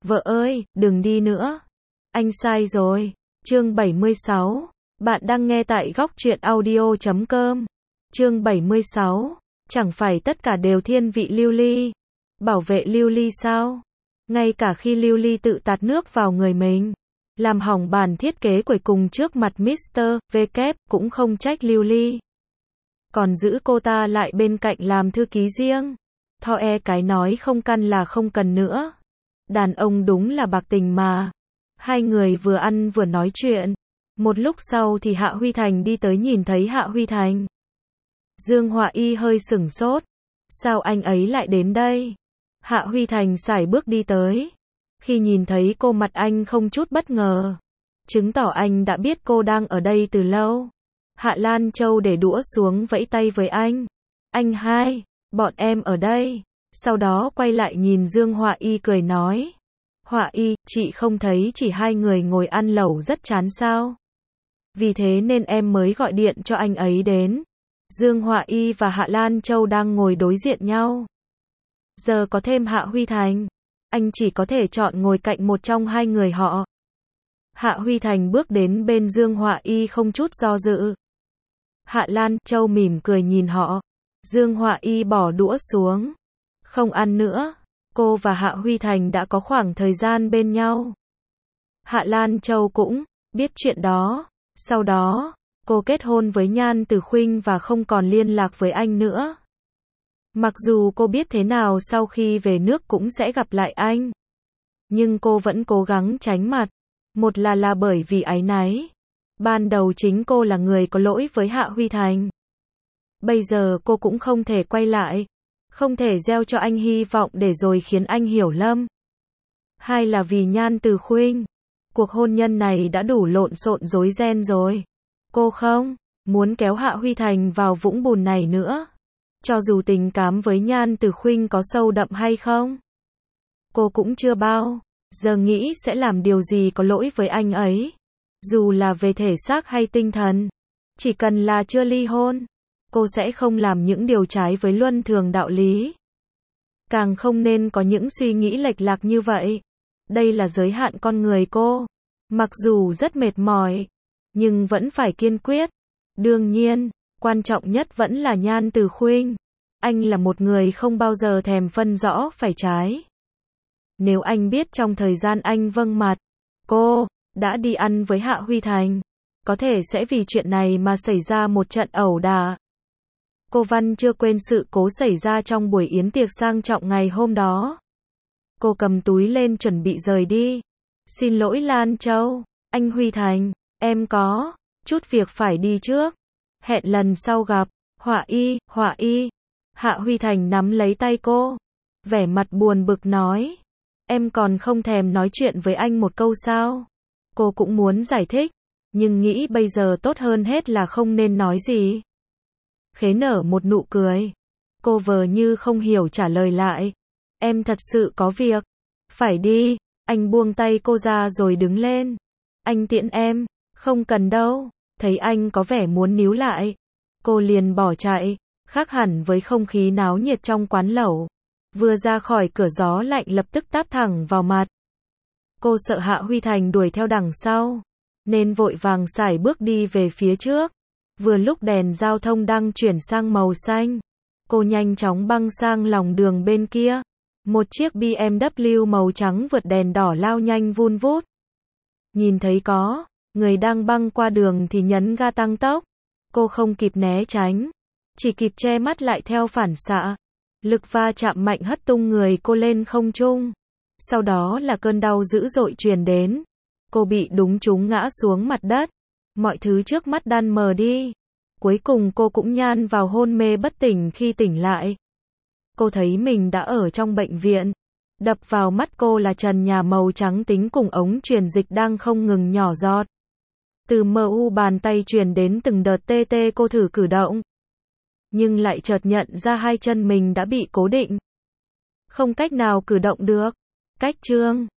Vợ ơi, đừng đi nữa. Anh sai rồi. Chương 76. Bạn đang nghe tại góc truyện audio.com. Chương 76. Chẳng phải tất cả đều thiên vị Lưu Ly. Bảo vệ Lưu Ly sao? Ngay cả khi Lưu Ly tự tạt nước vào người mình, làm hỏng bản thiết kế cuối cùng trước mặt Mr. V cũng không trách Lưu Ly. Còn giữ cô ta lại bên cạnh làm thư ký riêng. Cái nói không căn là không cần nữa. Đàn ông đúng là bạc tình mà. Hai người vừa ăn vừa nói chuyện. Một lúc sau thì Hạ Huy Thành đi tới nhìn thấy Hạ Huy Thành. Dương Họa Y hơi sửng sốt. Sao anh ấy lại đến đây? Hạ Huy Thành sải bước đi tới. Khi nhìn thấy cô mặt anh không chút bất ngờ. Chứng tỏ anh đã biết cô đang ở đây từ lâu. Hạ Lan Châu để đũa xuống vẫy tay với anh. Anh hai, bọn em ở đây. Sau đó quay lại nhìn Dương Họa Y cười nói. Họa Y, chị không thấy chỉ hai người ngồi ăn lẩu rất chán sao? Vì thế nên em mới gọi điện cho anh ấy đến. Dương Họa Y và Hạ Lan Châu đang ngồi đối diện nhau. Giờ có thêm Hạ Huy Thành. Anh chỉ có thể chọn ngồi cạnh một trong hai người họ. Hạ Huy Thành bước đến bên Dương Họa Y không chút do dự. Hạ Lan Châu mỉm cười nhìn họ. Dương Họa Y bỏ đũa xuống. Không ăn nữa. Cô và Hạ Huy Thành đã có khoảng thời gian bên nhau. Hạ Lan Châu cũng biết chuyện đó. Sau đó, cô kết hôn với Nhan Tử Khuynh và không còn liên lạc với anh nữa. Mặc dù cô biết thế nào sau khi về nước cũng sẽ gặp lại anh. Nhưng cô vẫn cố gắng tránh mặt. Một là bởi vì áy náy. Ban đầu chính cô là người có lỗi với Hạ Huy Thành. Bây giờ cô cũng không thể quay lại. Không thể gieo cho anh hy vọng để rồi khiến anh hiểu lầm. Hai là vì Nhan Tử Khuynh. Cuộc hôn nhân này đã đủ lộn xộn rối ren rồi. Cô không muốn kéo Hạ Huy Thành vào vũng bùn này nữa. Cho dù tình cảm với Nhan Tử Khuynh có sâu đậm hay không. Cô cũng chưa bao giờ nghĩ sẽ làm điều gì có lỗi với anh ấy. Dù là về thể xác hay tinh thần. Chỉ cần là chưa ly hôn. Cô sẽ không làm những điều trái với luân thường đạo lý. Càng không nên có những suy nghĩ lệch lạc như vậy. Đây là giới hạn con người cô. Mặc dù rất mệt mỏi. Nhưng vẫn phải kiên quyết. Đương nhiên, quan trọng nhất vẫn là Nhan Tử Khuynh. Anh là một người không bao giờ thèm phân rõ phải trái. Nếu anh biết trong thời gian anh vâng mặt, cô đã đi ăn với Hạ Huy Thành, có thể sẽ vì chuyện này mà xảy ra một trận ẩu đả. Cô Văn chưa quên sự cố xảy ra trong buổi yến tiệc sang trọng ngày hôm đó. Cô cầm túi lên chuẩn bị rời đi. Xin lỗi Lan Châu, anh Huy Thành, em có chút việc phải đi trước. Hẹn lần sau gặp. Họa Y. Hạ Huy Thành nắm lấy tay cô. Vẻ mặt buồn bực nói. Em còn không thèm nói chuyện với anh một câu sao? Cô cũng muốn giải thích. Nhưng nghĩ bây giờ tốt hơn hết là không nên nói gì. Khế nở một nụ cười. Cô vờ như không hiểu trả lời lại. Em thật sự có việc. Phải đi. Anh buông tay cô ra rồi đứng lên. Anh tiễn em. Không cần đâu. Thấy anh có vẻ muốn níu lại. Cô liền bỏ chạy. Khác hẳn với không khí náo nhiệt trong quán lẩu. Vừa ra khỏi cửa gió lạnh lập tức táp thẳng vào mặt. Cô sợ Hạ Huy Thành đuổi theo đằng sau. Nên vội vàng sải bước đi về phía trước. Vừa lúc đèn giao thông đang chuyển sang màu xanh. Cô nhanh chóng băng sang lòng đường bên kia. Một chiếc BMW màu trắng vượt đèn đỏ lao nhanh vun vút. Nhìn thấy có người đang băng qua đường thì nhấn ga tăng tốc. Cô không kịp né tránh. Chỉ kịp che mắt lại theo phản xạ. Lực va chạm mạnh hất tung người cô lên không trung. Sau đó là cơn đau dữ dội truyền đến. Cô bị đúng trúng ngã xuống mặt đất. Mọi thứ trước mắt đan mờ đi. Cuối cùng cô cũng nhan vào hôn mê bất tỉnh khi tỉnh lại. Cô thấy mình đã ở trong bệnh viện. Đập vào mắt cô là trần nhà màu trắng tính cùng ống truyền dịch đang không ngừng nhỏ giọt. Từ mu bàn tay truyền đến từng đợt tê tê cô thử cử động. Nhưng lại chợt nhận ra hai chân mình đã bị cố định. Không cách nào cử động được. Cách chương